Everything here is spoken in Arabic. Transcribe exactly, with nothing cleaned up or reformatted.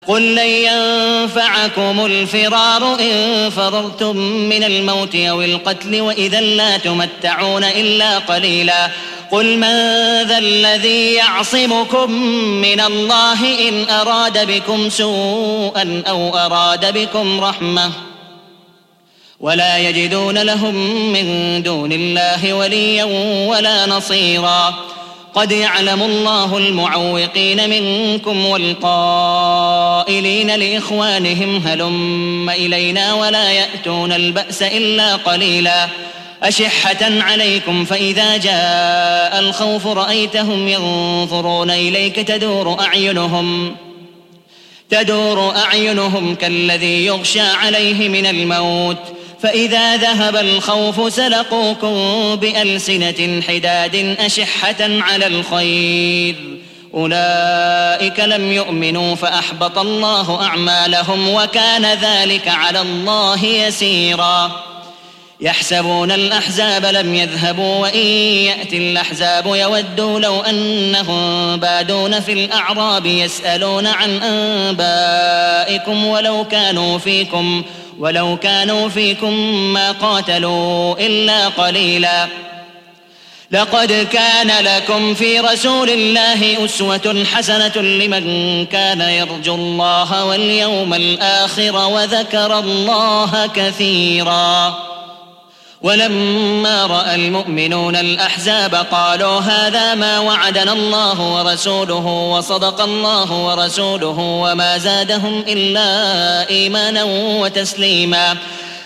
قل لن ينفعكم الفرار إن فررتم من الموت أو القتل وإذا لا تمتعون إلا قليلا قل من ذا الذي يعصمكم من الله إن أراد بكم سوءا أو أراد بكم رحمة ولا يجدون لهم من دون الله وليا ولا نصيرا قد يعلم الله المعوقين منكم والقائلين لإخوانهم هلم إلينا ولا يأتون البأس إلا قليلا أشحة عليكم فإذا جاء الخوف رأيتهم ينظرون إليك تدور أعينهم تدور أعينهم كالذي يغشى عليه من الموت فإذا ذهب الخوف سلقوكم بألسنة حداد أشحة على الخير أولئك لم يؤمنوا فأحبط الله أعمالهم وكان ذلك على الله يسيرا يحسبون الأحزاب لم يذهبوا وإن يأتي الأحزاب يودوا لو أنهم بادون في الأعراب يسألون عن أنبائكم ولو كانوا فيكم ولو كانوا فيكم ما قاتلوا إلا قليلا لقد كان لكم في رسول الله أسوة حسنة لمن كان يرجو الله واليوم الآخر وذكر الله كثيرا ولما رأى المؤمنون الأحزاب قالوا هذا ما وعدنا الله ورسوله وصدق الله ورسوله وما زادهم إلا إيمانا وتسليما